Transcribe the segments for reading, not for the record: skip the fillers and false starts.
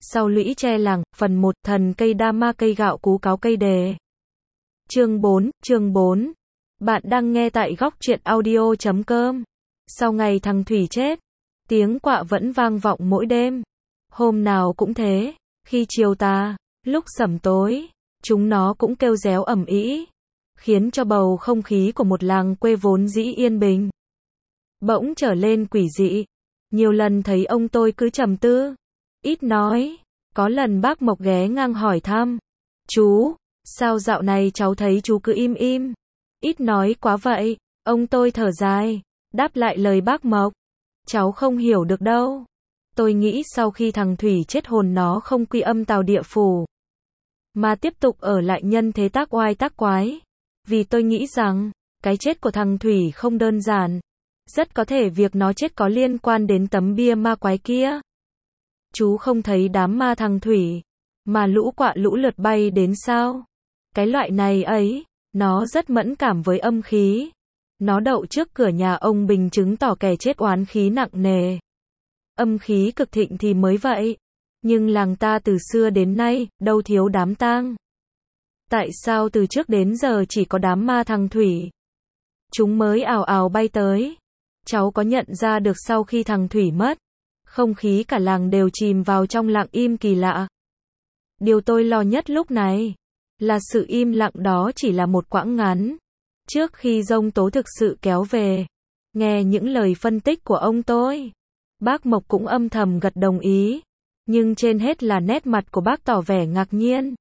Sau lũy tre làng, phần 1, thần cây đa ma cây gạo cú cáo cây đề. Chương 4. Bạn đang nghe tại góc truyện audio.com. Sau ngày thằng Thủy chết, tiếng quạ vẫn vang vọng mỗi đêm. Hôm nào cũng thế, khi chiều tà, lúc sẩm tối, chúng nó cũng kêu réo ầm ĩ, khiến cho bầu không khí của một làng quê vốn dĩ yên bình bỗng trở lên quỷ dị. Nhiều lần thấy ông tôi cứ trầm tư, ít nói. Có lần bác Mộc ghé ngang hỏi thăm: "Chú, sao dạo này cháu thấy chú cứ im im, ít nói quá vậy?" Ông tôi thở dài, đáp lại lời bác Mộc: "Cháu không hiểu được đâu. Tôi nghĩ sau khi thằng Thủy chết hồn nó không quy âm tào địa phủ, mà tiếp tục ở lại nhân thế tác oai tác quái. Vì tôi nghĩ rằng, cái chết của thằng Thủy không đơn giản. Rất có thể việc nó chết có liên quan đến tấm bia ma quái kia. Chú không thấy đám ma thằng Thủy, mà lũ quạ lũ lượt bay đến sao? Cái loại này ấy, nó rất mẫn cảm với âm khí. Nó đậu trước cửa nhà ông Bình chứng tỏ kẻ chết oán khí nặng nề. Âm khí cực thịnh thì mới vậy. Nhưng làng ta từ xưa đến nay, đâu thiếu đám tang. Tại sao từ trước đến giờ chỉ có đám ma thằng Thủy? Chúng mới ào ào bay tới. Cháu có nhận ra được sau khi thằng Thủy mất, không khí cả làng đều chìm vào trong lặng im kỳ lạ. Điều tôi lo nhất lúc này, là sự im lặng đó chỉ là một quãng ngắn. Trước khi giông tố thực sự kéo về, nghe những lời phân tích của ông tôi, bác Mộc cũng âm thầm gật đồng ý. Nhưng trên hết là nét mặt của bác tỏ vẻ ngạc nhiên.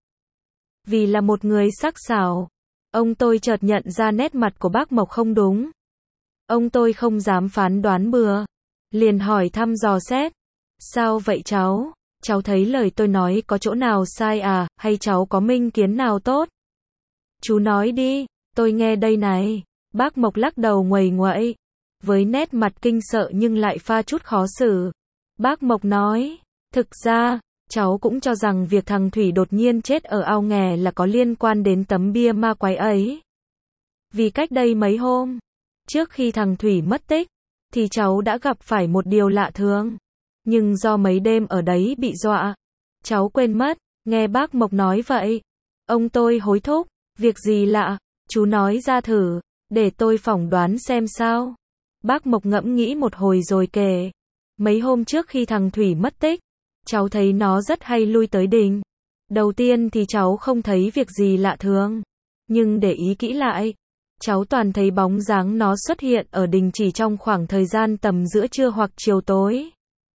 Vì là một người sắc sảo, ông tôi chợt nhận ra nét mặt của bác Mộc không đúng. Ông tôi không dám phán đoán bừa, liền hỏi thăm dò xét: "Sao vậy cháu? Cháu thấy lời tôi nói có chỗ nào sai à, hay cháu có minh kiến nào tốt? Chú nói đi, tôi nghe đây này." Bác Mộc lắc đầu nguầy nguậy, với nét mặt kinh sợ nhưng lại pha chút khó xử. Bác Mộc nói: "Thực ra, cháu cũng cho rằng việc thằng Thủy đột nhiên chết ở ao nghè là có liên quan đến tấm bia ma quái ấy. Vì cách đây mấy hôm, trước khi thằng Thủy mất tích, thì cháu đã gặp phải một điều lạ thường. Nhưng do mấy đêm ở đấy bị dọa, cháu quên mất." Nghe bác Mộc nói vậy, ông tôi hối thúc: "Việc gì lạ? Chú nói ra thử, để tôi phỏng đoán xem sao." Bác Mộc ngẫm nghĩ một hồi rồi kể: "Mấy hôm trước khi thằng Thủy mất tích, cháu thấy nó rất hay lui tới đình. Đầu tiên thì cháu không thấy việc gì lạ thường. Nhưng để ý kỹ lại, cháu toàn thấy bóng dáng nó xuất hiện ở đình chỉ trong khoảng thời gian tầm giữa trưa hoặc chiều tối.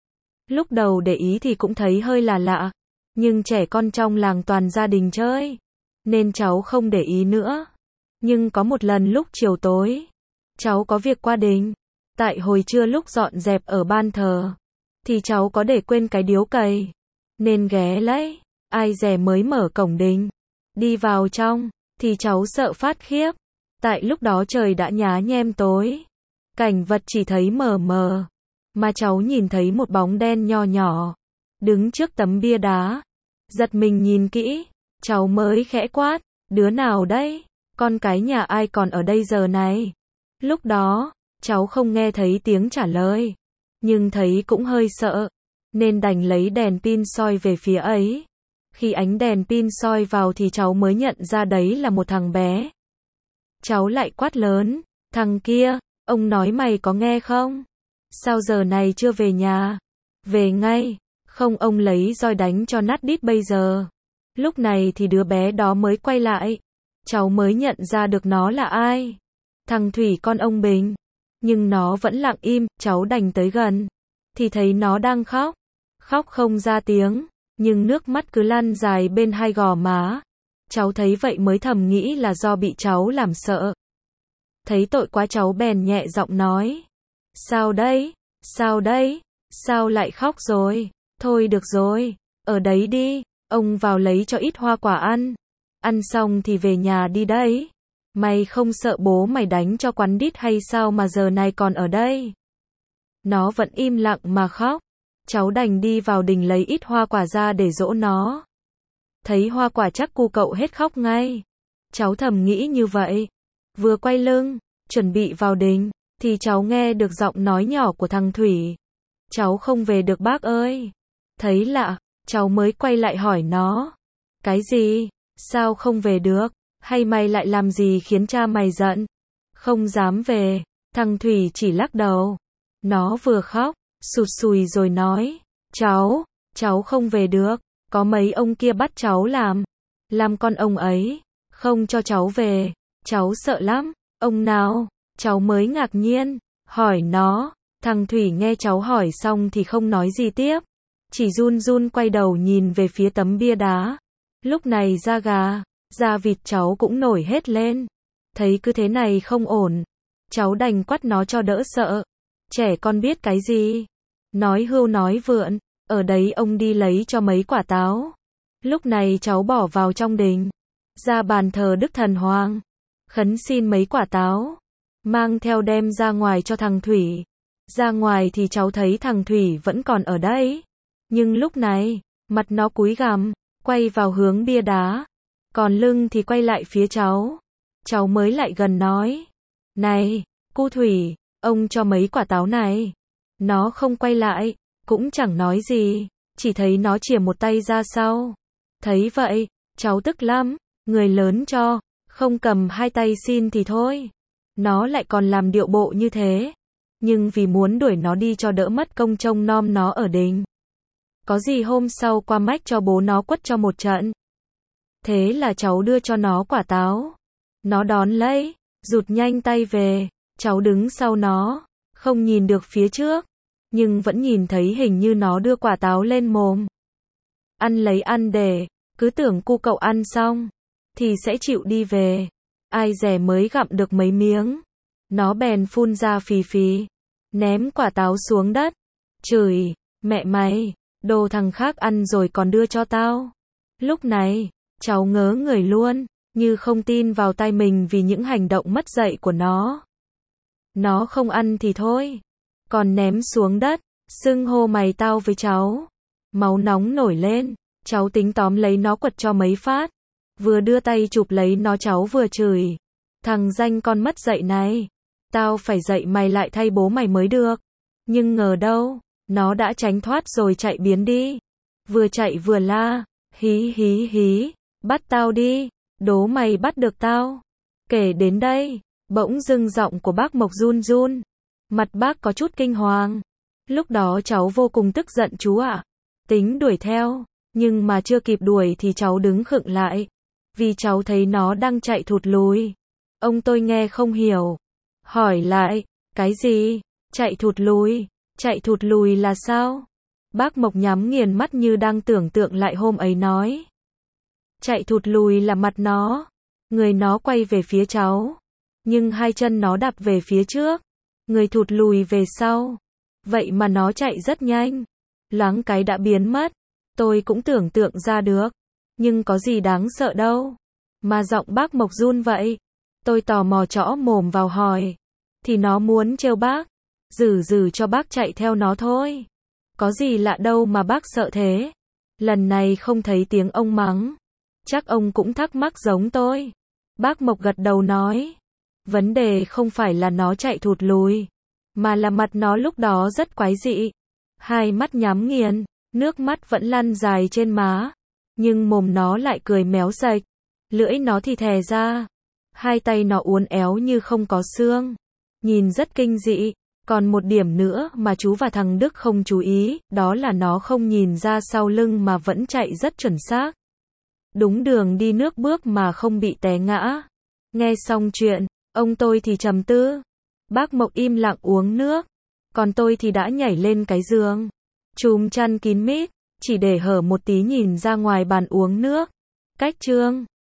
Lúc đầu để ý thì cũng thấy hơi là lạ, nhưng trẻ con trong làng toàn gia đình chơi, nên cháu không để ý nữa. Nhưng có một lần lúc chiều tối, cháu có việc qua đình. Tại hồi trưa lúc dọn dẹp ở ban thờ, thì cháu có để quên cái điếu cày, nên ghé lấy. Ai dè mới mở cổng đình, đi vào trong, thì cháu sợ phát khiếp. Tại lúc đó trời đã nhá nhem tối, cảnh vật chỉ thấy mờ mờ, mà cháu nhìn thấy một bóng đen nho nhỏ, đứng trước tấm bia đá. Giật mình nhìn kỹ, cháu mới khẽ quát: "Đứa nào đấy? Con cái nhà ai còn ở đây giờ này?" Lúc đó, cháu không nghe thấy tiếng trả lời, nhưng thấy cũng hơi sợ, nên đành lấy đèn pin soi về phía ấy. Khi ánh đèn pin soi vào thì cháu mới nhận ra đấy là một thằng bé. Cháu lại quát lớn: "Thằng kia, ông nói mày có nghe không? Sao giờ này chưa về nhà? Về ngay, không ông lấy roi đánh cho nát đít bây giờ." Lúc này thì đứa bé đó mới quay lại. Cháu mới nhận ra được nó là ai. Thằng Thủy con ông Bình. Nhưng nó vẫn lặng im, cháu đành tới gần, thì thấy nó đang khóc. Khóc không ra tiếng, nhưng nước mắt cứ lăn dài bên hai gò má. Cháu thấy vậy mới thầm nghĩ là do bị cháu làm sợ. Thấy tội quá cháu bèn nhẹ giọng nói: "Sao đấy? Sao đấy? Sao lại khóc rồi? Thôi được rồi, ở đấy đi, ông vào lấy cho ít hoa quả ăn. Ăn xong thì về nhà đi đấy. Mày không sợ bố mày đánh cho quắn đít hay sao mà giờ này còn ở đây?" Nó vẫn im lặng mà khóc. Cháu đành đi vào đình lấy ít hoa quả ra để dỗ nó. Thấy hoa quả chắc cu cậu hết khóc ngay. Cháu thầm nghĩ như vậy. Vừa quay lưng, chuẩn bị vào đình, thì cháu nghe được giọng nói nhỏ của thằng Thủy: "Cháu không về được bác ơi." Thấy lạ, cháu mới quay lại hỏi nó. Cái gì? Sao không về được? Hay mày lại làm gì khiến cha mày giận? Không dám về. Thằng Thủy chỉ lắc đầu. Nó vừa khóc, sụt sùi rồi nói. Cháu không về được. Có mấy ông kia bắt cháu làm con ông ấy. Không cho cháu về. Cháu sợ lắm. Ông nào? Cháu mới ngạc nhiên. Hỏi nó. Thằng Thủy nghe cháu hỏi xong thì không nói gì tiếp. Chỉ run run quay đầu nhìn về phía tấm bia đá. Lúc này da gà, da vịt cháu cũng nổi hết lên. Thấy cứ thế này không ổn. Cháu đành quắt nó cho đỡ sợ. Trẻ con biết cái gì? Nói hưu nói vượn. Ở đấy ông đi lấy cho mấy quả táo. Lúc này cháu bỏ vào trong đình. Ra bàn thờ Đức Thần Hoàng. Khấn xin mấy quả táo. Mang theo đem ra ngoài cho thằng Thủy. Ra ngoài thì cháu thấy thằng Thủy vẫn còn ở đấy. Nhưng lúc này, mặt nó cúi gằm, quay vào hướng bia đá. Còn lưng thì quay lại phía cháu. Cháu mới lại gần nói. Này, cu Thủy, ông cho mấy quả táo này. Nó không quay lại, cũng chẳng nói gì. Chỉ thấy nó chìa một tay ra sau. Thấy vậy, cháu tức lắm. Người lớn cho, không cầm hai tay xin thì thôi. Nó lại còn làm điệu bộ như thế. Nhưng vì muốn đuổi nó đi cho đỡ mất công trông nom nó ở đình. Có gì hôm sau qua mách cho bố nó quất cho một trận. Thế là cháu đưa cho nó quả táo. Nó đón lấy, rụt nhanh tay về. Cháu đứng sau nó, không nhìn được phía trước. Nhưng vẫn nhìn thấy hình như nó đưa quả táo lên mồm. Ăn lấy ăn để, cứ tưởng cu cậu ăn xong thì sẽ chịu đi về. Ai dè mới gặm được mấy miếng. Nó bèn phun ra phì phì. Ném quả táo xuống đất. Chửi, mẹ mày, đồ thằng khác ăn rồi còn đưa cho tao. Lúc này, cháu ngớ người luôn, như không tin vào tai mình vì những hành động mất dạy của nó. Nó không ăn thì thôi, còn ném xuống đất, xưng hô mày tao với cháu. Máu nóng nổi lên, cháu tính tóm lấy nó quật cho mấy phát. Vừa đưa tay chụp lấy nó cháu vừa chửi. Thằng danh con mất dạy này. Tao phải dạy mày lại thay bố mày mới được. Nhưng ngờ đâu, nó đã tránh thoát rồi chạy biến đi. Vừa chạy vừa la. Hí hí hí. Bắt tao đi. Đố mày bắt được tao. Kể đến đây, bỗng dưng giọng của bác Mộc run run. Mặt bác có chút kinh hoàng. Lúc đó cháu vô cùng tức giận chú ạ. Tính đuổi theo. Nhưng mà chưa kịp đuổi thì cháu đứng khựng lại. Vì cháu thấy nó đang chạy thụt lùi. Ông tôi nghe không hiểu. Hỏi lại, cái gì? Chạy thụt lùi là sao? Bác Mộc nhắm nghiền mắt như đang tưởng tượng lại hôm ấy nói. Chạy thụt lùi là mặt nó. Người nó quay về phía cháu. Nhưng hai chân nó đạp về phía trước. Người thụt lùi về sau. Vậy mà nó chạy rất nhanh. Loáng cái đã biến mất. Tôi cũng tưởng tượng ra được. Nhưng có gì đáng sợ đâu. Mà giọng bác Mộc run vậy. Tôi tò mò trõ mồm vào hỏi. Thì nó muốn trêu bác. Dử cho bác chạy theo nó thôi. Có gì lạ đâu mà bác sợ thế. Lần này không thấy tiếng ông mắng. Chắc ông cũng thắc mắc giống tôi. Bác Mộc gật đầu nói. Vấn đề không phải là nó chạy thụt lùi. Mà là mặt nó lúc đó rất quái dị. Hai mắt nhắm nghiền. Nước mắt vẫn lăn dài trên má. Nhưng mồm nó lại cười méo sạch. Lưỡi nó thì thè ra. Hai tay nó uốn éo như không có xương. Nhìn rất kinh dị. Còn một điểm nữa mà chú và thằng Đức không chú ý, đó là nó không nhìn ra sau lưng mà vẫn chạy rất chuẩn xác. Đúng đường đi nước bước mà không bị té ngã. Nghe xong chuyện, ông tôi thì trầm tư. Bác Mộc im lặng uống nước. Còn tôi thì đã nhảy lên cái giường. Chùm chăn kín mít, chỉ để hở một tí nhìn ra ngoài bàn uống nước. Cách chương